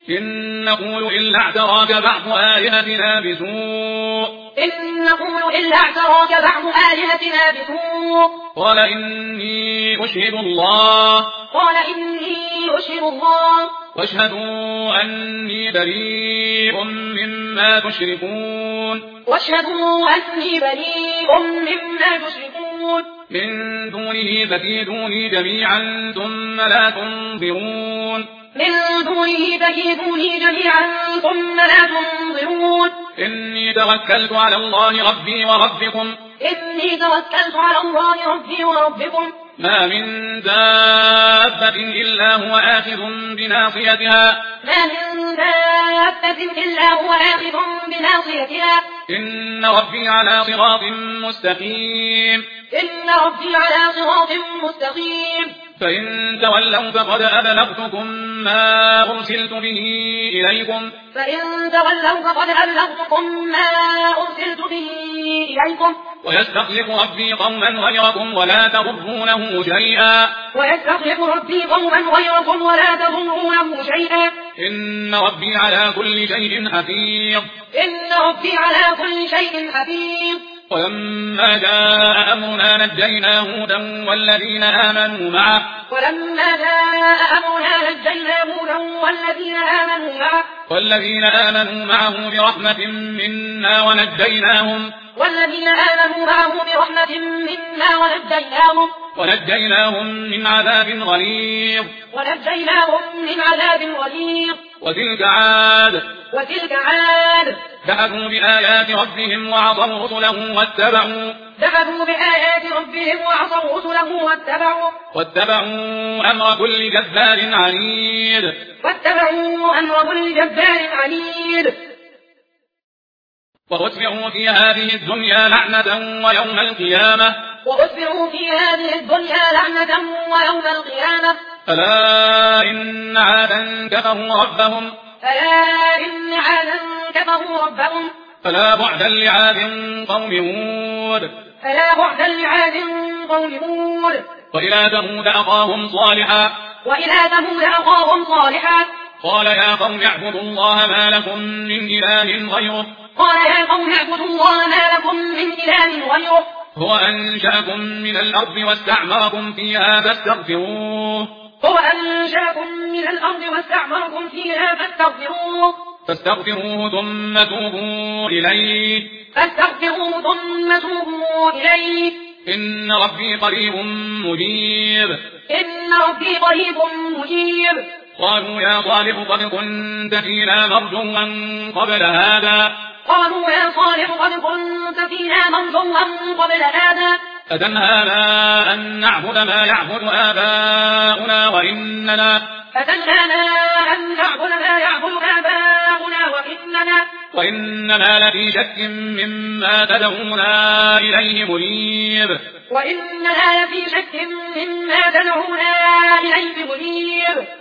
إن نقول إلا اعتراك بعض آلهتنا بسوء قال إني أشهد الله واشهدوا أني بريء مما تشركون من دونه فكيدوني جميعا ثم لا تنظرون إني توكلت على الله ربي وربكم ما من دابة إلا هو آخذ بناصيتها إن ربي على صراط مستقيم فإن تولوا فقد أبلغتكم ما أرسلت به إليكم ويستخلف ربي قوما غيركم ولا تضرونه شيئا إن ربي على كل شيء حفيظ ولما جاء أمرنا نجينا هودا والذين آمنوا معه برحمة منا ونجيناهم من عذاب غليظ وتلك عاد جحدوا بآيات ربهم وعصوا رسله واتبعوا أمر كل جبار عنيد وأتبعوا في هذه الدنيا لعنة ويوم القيامة ألا إن عادا كفروا ربهم فلا بعدا لعاد قوم هود وإلى ثمود أخاهم صالحا قال يا قوم اعبدوا الله ما لكم من إله غيره هو أنشأكم من الأرض واستعمركم فيها فاستغفروه ثم توبوا إليه إن ربي قريب مجيب قالوا يا صالح قد كنت فينا مرجوا قبل هذا أتنهانا أن نعبد ما يعبد آباؤنا وإننا لفي شك مما تدعونا إليه مريب